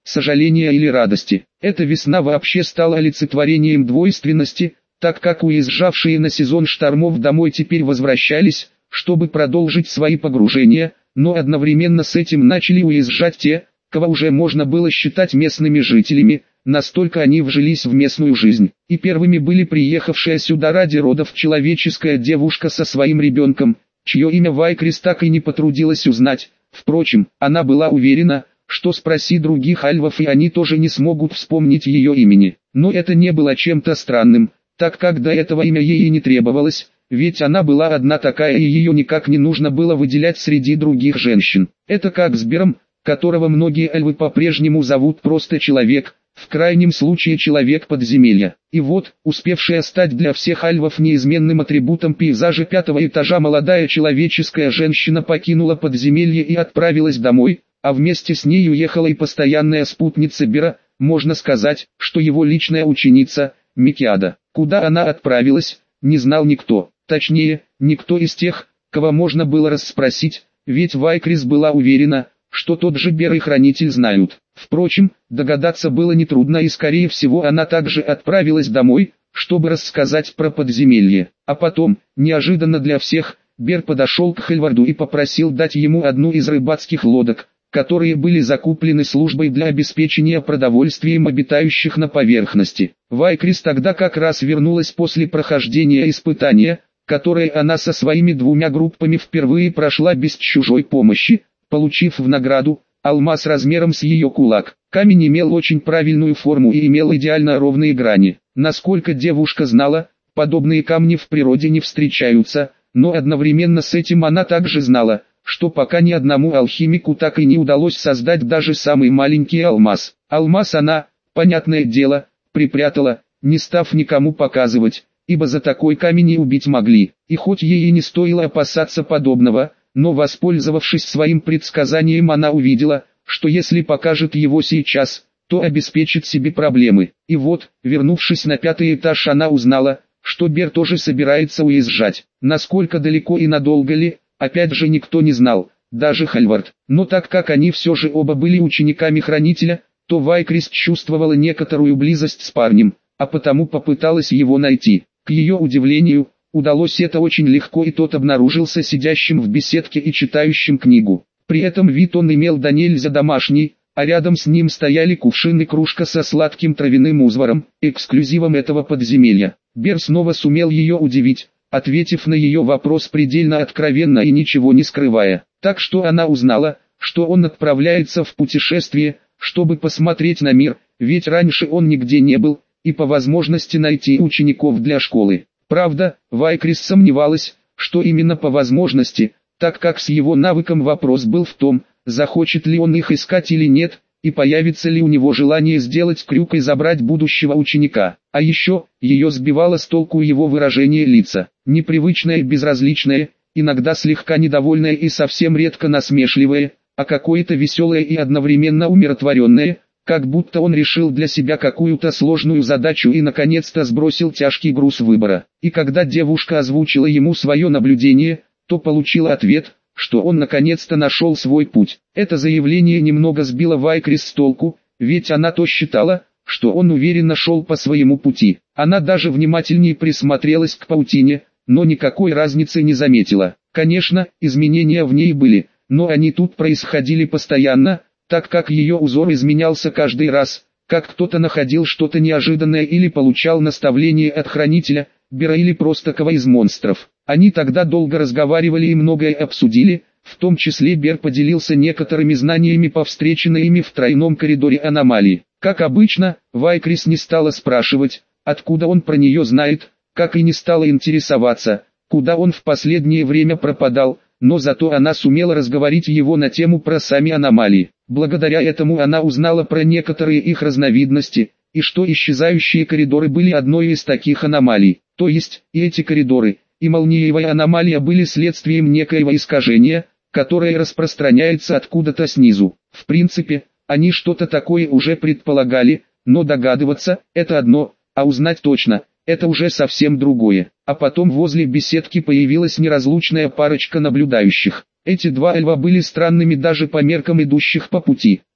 сожаления или радости. Эта весна вообще стала олицетворением двойственности, так как уезжавшие на сезон штормов домой теперь возвращались, чтобы продолжить свои погружения, но одновременно с этим начали уезжать те, кого уже можно было считать местными жителями, настолько они вжились в местную жизнь. И первыми были приехавшая сюда ради родов человеческая девушка со своим ребенком, чье имя Вайкрис так и не потрудилась узнать. Впрочем, она была уверена, что спроси других альвов и они тоже не смогут вспомнить ее имени. Но это не было чем-то странным, так как до этого имя ей и не требовалось, ведь она была одна такая и ее никак не нужно было выделять среди других женщин. Это как с Бером, которого многие альвы по-прежнему зовут просто Человек, в крайнем случае Человек подземелья. И вот, успевшая стать для всех альвов неизменным атрибутом пейзажа пятого этажа молодая человеческая женщина покинула подземелье и отправилась домой, а вместе с ней уехала и постоянная спутница Бера, можно сказать, что его личная ученица, Микиада. Куда она отправилась, не знал никто, точнее, никто из тех, кого можно было расспросить, ведь Вайкрис была уверена, что тот же Бер и Хранитель знают. Впрочем, догадаться было нетрудно и скорее всего она также отправилась домой, чтобы рассказать про подземелье. А потом, неожиданно для всех, Бер подошел к Хельварду и попросил дать ему одну из рыбацких лодок, которые были закуплены службой для обеспечения продовольствием обитающих на поверхности. Вайкрис тогда как раз вернулась после прохождения испытания, которое она со своими двумя группами впервые прошла без чужой помощи, получив в награду алмаз размером с ее кулак. Камень имел очень правильную форму и имел идеально ровные грани. Насколько девушка знала, подобные камни в природе не встречаются, но одновременно с этим она также знала, что пока ни одному алхимику так и не удалось создать даже самый маленький алмаз. Алмаз она, понятное дело, припрятала, не став никому показывать, ибо за такой камень и убить могли. И хоть ей и не стоило опасаться подобного, но воспользовавшись своим предсказанием она увидела, что если покажет его сейчас, то обеспечит себе проблемы. И вот, вернувшись на пятый этаж, она узнала, что Бер тоже собирается уезжать. Насколько далеко и надолго ли, опять же никто не знал, даже Хельвард. Но так как они все же оба были учениками Хранителя, то Вайкрис чувствовала некоторую близость с парнем, а потому попыталась его найти. К ее удивлению, удалось это очень легко, и тот обнаружился сидящим в беседке и читающим книгу. При этом вид он имел да нельзя домашний, а рядом с ним стояли кувшин и кружка со сладким травяным узваром, эксклюзивом этого подземелья. Бер снова сумел ее удивить, ответив на ее вопрос предельно откровенно и ничего не скрывая. Так что она узнала, что он отправляется в путешествие, чтобы посмотреть на мир, ведь раньше он нигде не был, и по возможности найти учеников для школы. Правда, Вайкрис сомневалась, что именно по возможности, так как с его навыком вопрос был в том, захочет ли он их искать или нет, и появится ли у него желание сделать крюк и забрать будущего ученика. А еще, ее сбивало с толку его выражение лица, непривычное и безразличное, иногда слегка недовольное и совсем редко насмешливое, а какое-то веселое и одновременно умиротворенное, как будто он решил для себя какую-то сложную задачу и наконец-то сбросил тяжкий груз выбора. И когда девушка озвучила ему свое наблюдение, то получила ответ, что он наконец-то нашел свой путь. Это заявление немного сбило Вайкрис с толку, ведь она то считала, что он уверенно шел по своему пути. Она даже внимательнее присмотрелась к паутине, но никакой разницы не заметила. Конечно, изменения в ней были, но они тут происходили постоянно, так как ее узор изменялся каждый раз, как кто-то находил что-то неожиданное или получал наставление от Хранителя, Бера или просто кого из монстров. Они тогда долго разговаривали и многое обсудили, в том числе Бер поделился некоторыми знаниями по встреченной ими в тройном коридоре аномалии. Как обычно, Вайкрис не стала спрашивать, откуда он про нее знает, как и не стала интересоваться, куда он в последнее время пропадал, но зато она сумела разговорить его на тему про сами аномалии. Благодаря этому она узнала про некоторые их разновидности, и что исчезающие коридоры были одной из таких аномалий. То есть, и эти коридоры, и молниевая аномалия были следствием некоего искажения, которое распространяется откуда-то снизу. В принципе, они что-то такое уже предполагали, но догадываться – это одно, а узнать точно – это уже совсем другое. А потом возле беседки появилась неразлучная парочка наблюдающих. Эти два эльва были странными даже по меркам идущих по пути.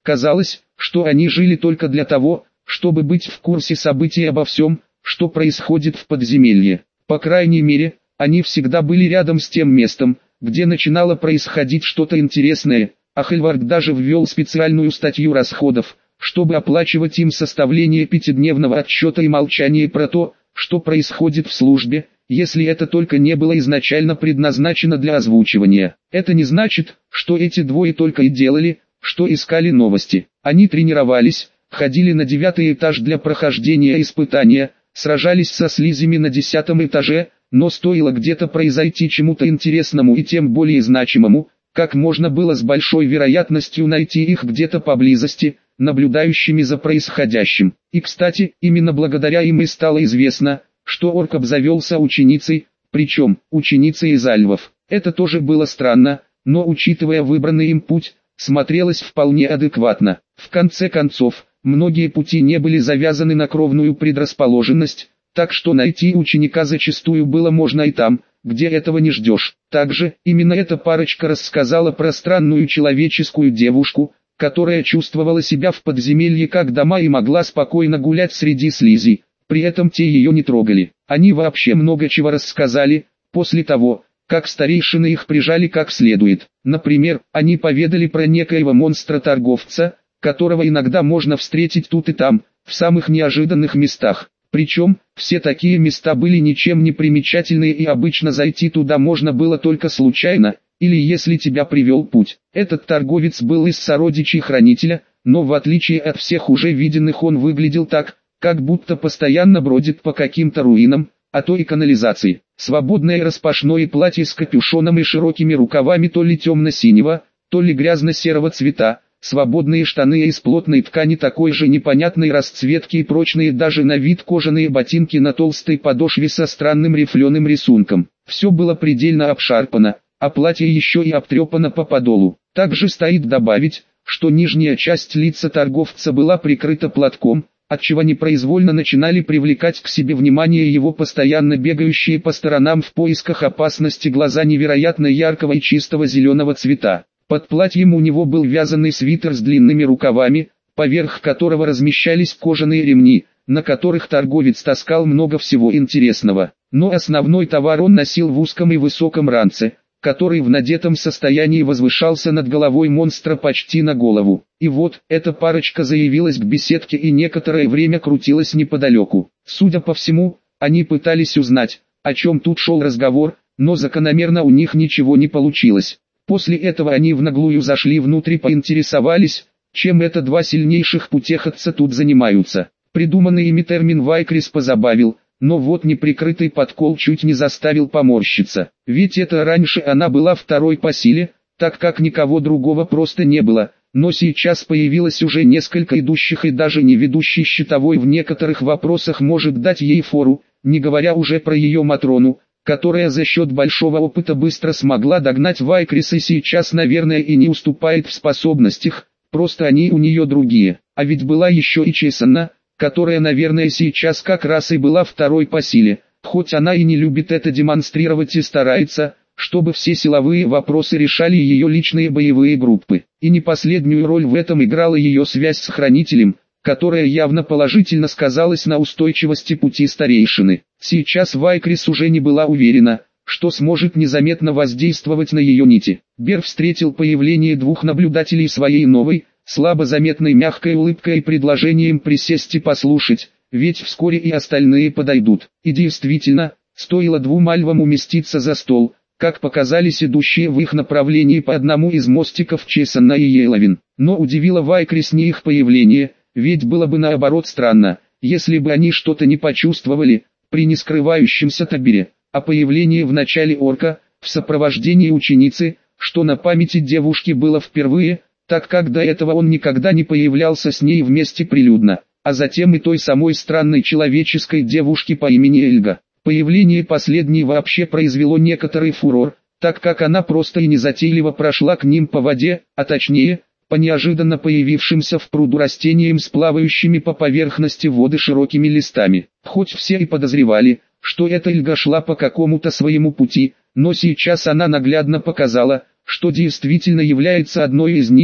Казалось, что они жили только для того, чтобы быть в курсе событий обо всем, что происходит в подземелье. По крайней мере, они всегда были рядом с тем местом, где начинало происходить что-то интересное, а Хельвард даже ввел специальную статью расходов, чтобы оплачивать им составление пятидневного отчета и молчание про то, что происходит в службе, если это только не было изначально предназначено для озвучивания. Это не значит, что эти двое только и делали, что искали новости. Они тренировались, ходили на девятый этаж для прохождения испытания, сражались со слизями на десятом этаже, но стоило где-то произойти чему-то интересному и тем более значимому, как можно было с большой вероятностью найти их где-то поблизости, наблюдающими за происходящим. И кстати, именно благодаря им и стало известно, что орк обзавелся ученицей, причем ученицей из альвов. Это тоже было странно, но учитывая выбранный им путь, смотрелось вполне адекватно. В конце концов, многие пути не были завязаны на кровную предрасположенность, так что найти ученика зачастую было можно и там, где этого не ждешь. Также, именно эта парочка рассказала про странную человеческую девушку, которая чувствовала себя в подземелье как дома и могла спокойно гулять среди слизей, при этом те ее не трогали. Они вообще много чего рассказали, после того, как старейшины их прижали как следует. Например, они поведали про некоего монстра-торговца, которого иногда можно встретить тут и там, в самых неожиданных местах. Причем, все такие места были ничем не примечательные и обычно зайти туда можно было только случайно, или если тебя привел путь. Этот торговец был из сородичей хранителя, но в отличие от всех уже виденных он выглядел так, как будто постоянно бродит по каким-то руинам, а то и канализации. Свободное распашное платье с капюшоном и широкими рукавами то ли темно-синего, то ли грязно-серого цвета, свободные штаны из плотной ткани такой же непонятной расцветки и прочные даже на вид кожаные ботинки на толстой подошве со странным рифленым рисунком. Все было предельно обшарпано, а платье еще и обтрепано по подолу. Также стоит добавить, что нижняя часть лица торговца была прикрыта платком, отчего непроизвольно начинали привлекать к себе внимание его постоянно бегающие по сторонам в поисках опасности глаза невероятно яркого и чистого зеленого цвета. Под платьем у него был вязаный свитер с длинными рукавами, поверх которого размещались кожаные ремни, на которых торговец таскал много всего интересного. Но основной товар он носил в узком и высоком ранце, который в надетом состоянии возвышался над головой монстра почти на голову. И вот, эта парочка заявилась к беседке и некоторое время крутилась неподалеку. Судя по всему, они пытались узнать, о чем тут шел разговор, но закономерно у них ничего не получилось. После этого они в наглую зашли внутрь и поинтересовались, чем это два сильнейших путеходца тут занимаются. Придуманный ими термин Вайкрис позабавил, но вот неприкрытый подкол чуть не заставил поморщиться. Ведь это раньше она была второй по силе, так как никого другого просто не было, но сейчас появилось уже несколько идущих и даже не ведущий щитовой в некоторых вопросах может дать ей фору, не говоря уже про ее Матрону, которая за счет большого опыта быстро смогла догнать Вайкрис и сейчас, наверное, и не уступает в способностях, просто они у нее другие. А ведь была еще и Чесанна, которая, наверное, сейчас как раз и была второй по силе, хоть она и не любит это демонстрировать и старается, чтобы все силовые вопросы решали ее личные боевые группы. И не последнюю роль в этом играла ее связь с Хранителем, которая явно положительно сказалась на устойчивости пути старейшины. Сейчас Вайкрис уже не была уверена, что сможет незаметно воздействовать на ее нити. Бер встретил появление двух наблюдателей своей новой, слабо заметной мягкой улыбкой и предложением присесть и послушать, ведь вскоре и остальные подойдут. И действительно, стоило двум альвам уместиться за стол, как показались идущие в их направлении по одному из мостиков Чесанна и Еловин. Но удивило Вайкрис не их появление, ведь было бы наоборот странно, если бы они что-то не почувствовали при нескрывающемся табире, а появление в начале орка, в сопровождении ученицы, что на памяти девушки было впервые, так как до этого он никогда не появлялся с ней вместе прилюдно, а затем и той самой странной человеческой девушки по имени Эльга. Появление последней вообще произвело некоторый фурор, так как она просто и незатейливо прошла к ним по воде, а точнее, по неожиданно появившимся в пруду растениям с плавающими по поверхности воды широкими листами. Хоть все и подозревали, что эта Эльга шла по какому-то своему пути, но сейчас она наглядно показала, что действительно является одной из них,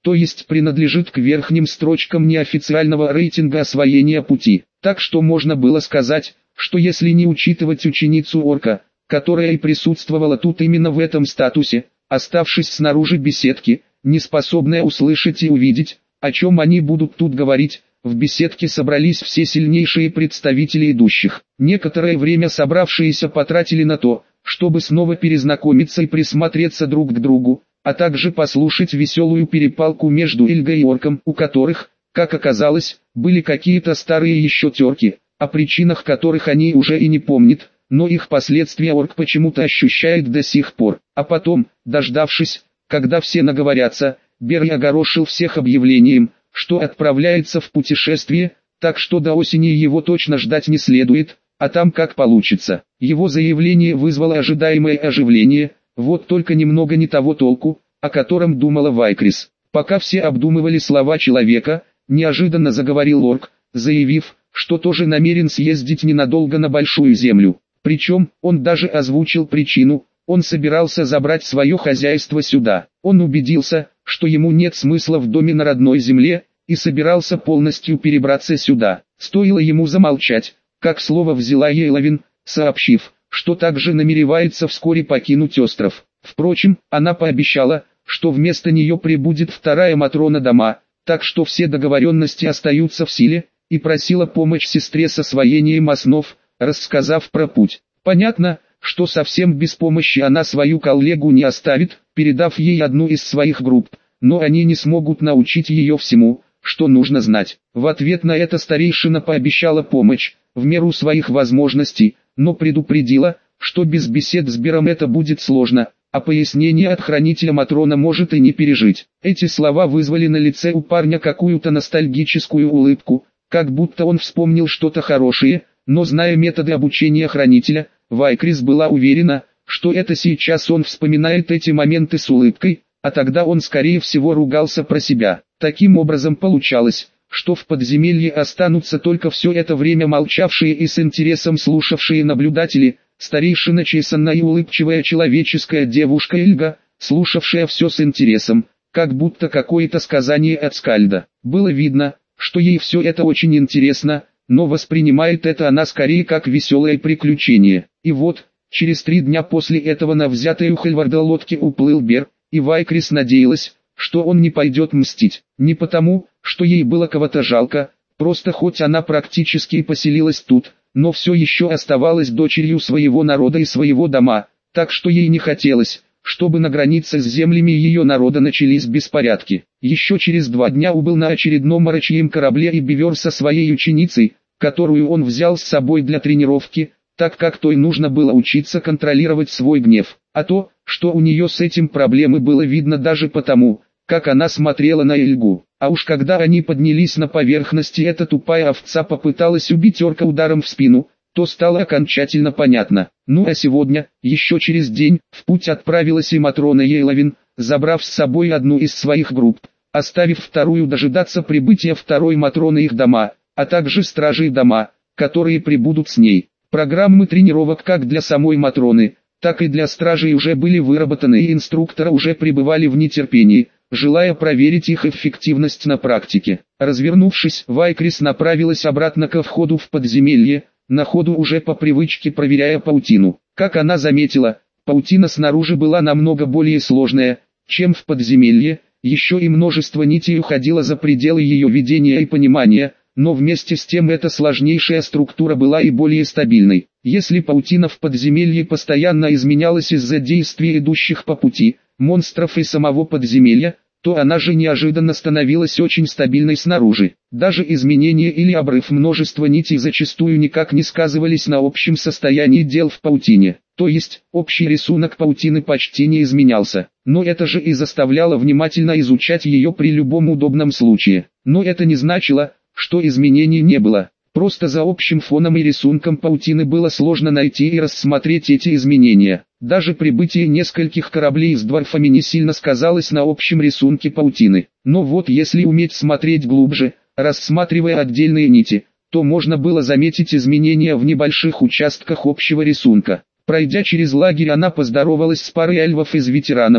то есть принадлежит к верхним строчкам неофициального рейтинга освоения пути. Так что можно было сказать, что если не учитывать ученицу орка, которая и присутствовала тут именно в этом статусе, оставшись снаружи беседки, не способная услышать и увидеть, о чем они будут тут говорить, в беседке собрались все сильнейшие представители идущих. Некоторое время собравшиеся потратили на то, чтобы снова перезнакомиться и присмотреться друг к другу, а также послушать веселую перепалку между Эльгой и орком, у которых, как оказалось, были какие-то старые еще терки, о причинах которых они уже и не помнят, но их последствия орк почему-то ощущает до сих пор. А потом, дождавшись, когда все наговорятся, Берри огорошил всех объявлением, что отправляется в путешествие, так что до осени его точно ждать не следует, а там как получится. Его заявление вызвало ожидаемое оживление, вот только немного не того толку, о котором думала Вайкрис. Пока все обдумывали слова человека, неожиданно заговорил орк, заявив, что тоже намерен съездить ненадолго на Большую Землю. Причем, он даже озвучил причину, он собирался забрать свое хозяйство сюда. Он убедился, что ему нет смысла в доме на родной земле, и собирался полностью перебраться сюда. Стоило ему замолчать, как слово взяла Ейловин, сообщив, что также намеревается вскоре покинуть остров. Впрочем, она пообещала, что вместо нее прибудет вторая Матрона дома, так что все договоренности остаются в силе, и просила помочь сестре с освоением основ, рассказав про путь. Понятно, что совсем без помощи она свою коллегу не оставит, передав ей одну из своих групп, но они не смогут научить ее всему, что нужно знать. В ответ на это старейшина пообещала помощь, в меру своих возможностей, но предупредила, что без бесед с Бером это будет сложно, а пояснение от хранителя Матрона может и не пережить. Эти слова вызвали на лице у парня какую-то ностальгическую улыбку, как будто он вспомнил что-то хорошее, но зная методы обучения хранителя, Вайкрис была уверена, что это сейчас он вспоминает эти моменты с улыбкой, а тогда он скорее всего ругался про себя. Таким образом получалось, что в подземелье останутся только все это время молчавшие и с интересом слушавшие наблюдатели, старейшина честная и улыбчивая человеческая девушка Эльга, слушавшая все с интересом, как будто какое-то сказание от Скальда. Было видно, что ей все это очень интересно, но воспринимает это она скорее как веселое приключение. И вот, через три дня после этого на взятой у Хельварда лодке уплыл Бер, и Вайкрис надеялась, что он не пойдет мстить. Не потому, что ей было кого-то жалко, просто хоть она практически поселилась тут, но все еще оставалась дочерью своего народа и своего дома, так что ей не хотелось, чтобы на границе с землями ее народа начались беспорядки. Еще через два дня убыл на очередном орочьем корабле и Бивер со своей ученицей, которую он взял с собой для тренировки, так как той нужно было учиться контролировать свой гнев. А то, что у нее с этим проблемы, было видно даже потому, как она смотрела на Эльгу. А уж когда они поднялись на поверхность и эта тупая овца попыталась убить орка ударом в спину, то стало окончательно понятно. Ну а сегодня, еще через день, в путь отправилась и Матрона Ейловин, забрав с собой одну из своих групп, оставив вторую дожидаться прибытия второй Матроны их дома, а также стражей дома, которые прибудут с ней. Программы тренировок как для самой Матроны, так и для стражей уже были выработаны, и инструкторы уже пребывали в нетерпении, желая проверить их эффективность на практике. Развернувшись, Вайкрис направилась обратно ко входу в подземелье, на ходу уже по привычке проверяя паутину. Как она заметила, паутина снаружи была намного более сложная, чем в подземелье, еще и множество нитей уходило за пределы ее видения и понимания, но вместе с тем эта сложнейшая структура была и более стабильной. Если паутина в подземелье постоянно изменялась из-за действий идущих по пути, монстров и самого подземелья, то она же неожиданно становилась очень стабильной снаружи. Даже изменение или обрыв множества нитей зачастую никак не сказывались на общем состоянии дел в паутине. То есть, общий рисунок паутины почти не изменялся. Но это же и заставляло внимательно изучать ее при любом удобном случае. Но это не значило, что изменений не было. Просто за общим фоном и рисунком паутины было сложно найти и рассмотреть эти изменения. Даже прибытие нескольких кораблей с дворфами не сильно сказалось на общем рисунке паутины. Но вот если уметь смотреть глубже, рассматривая отдельные нити, то можно было заметить изменения в небольших участках общего рисунка. Пройдя через лагерь, она поздоровалась с парой эльфов из ветеранов,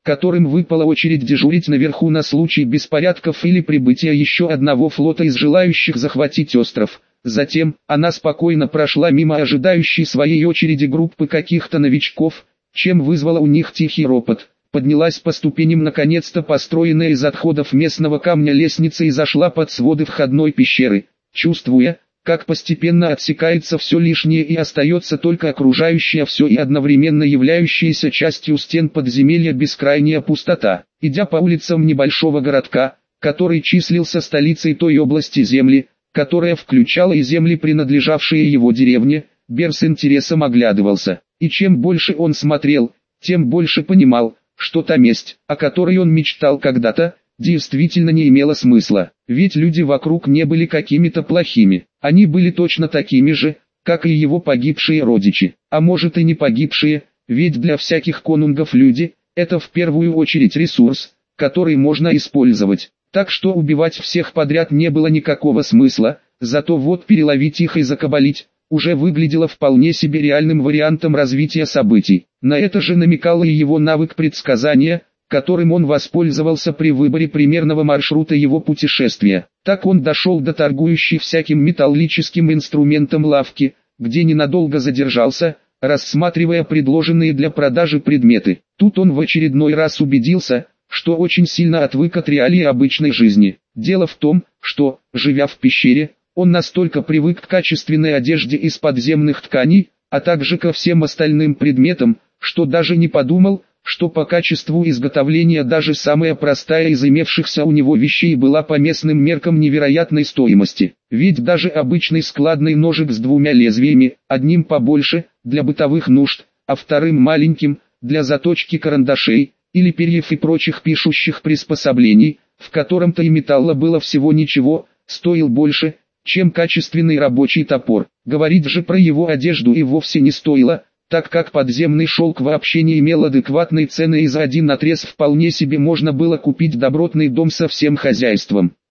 которым выпала очередь дежурить наверху на случай беспорядков или прибытия еще одного флота из желающих захватить остров. Затем, она спокойно прошла мимо ожидающей своей очереди группы каких-то новичков, чем вызвала у них тихий ропот. Поднялась по ступеням наконец-то построенная из отходов местного камня лестница и зашла под своды входной пещеры, чувствуя, как постепенно отсекается все лишнее и остается только окружающее все и одновременно являющееся частью стен подземелья бескрайняя пустота. Идя по улицам небольшого городка, который числился столицей той области земли, которая включала и земли, принадлежавшие его деревне, Бер с интересом оглядывался, и чем больше он смотрел, тем больше понимал, что та месть, о которой он мечтал когда-то, действительно не имела смысла, ведь люди вокруг не были какими-то плохими, они были точно такими же, как и его погибшие родичи, а может и не погибшие, ведь для всяких конунгов люди – это в первую очередь ресурс, который можно использовать, так что убивать всех подряд не было никакого смысла, зато вот переловить их и закабалить – уже выглядело вполне себе реальным вариантом развития событий. На это же намекал и его навык предсказания, которым он воспользовался при выборе примерного маршрута его путешествия. Так он дошел до торгующей всяким металлическим инструментом лавки, где ненадолго задержался, рассматривая предложенные для продажи предметы. Тут он в очередной раз убедился, что очень сильно отвык от реалий обычной жизни. Дело в том, что, живя в пещере, он настолько привык к качественной одежде из подземных тканей, а также ко всем остальным предметам, что даже не подумал, что по качеству изготовления даже самая простая из имевшихся у него вещей была по местным меркам невероятной стоимости. Ведь даже обычный складный ножик с двумя лезвиями, одним побольше, для бытовых нужд, а вторым маленьким, для заточки карандашей, или перьев и прочих пишущих приспособлений, в котором-то и металла было всего ничего, стоил больше, чем качественный рабочий топор. Говорить же про его одежду и вовсе не стоило, так как подземный шелк вообще не имел адекватной цены и за один отрез вполне себе можно было купить добротный дом со всем хозяйством.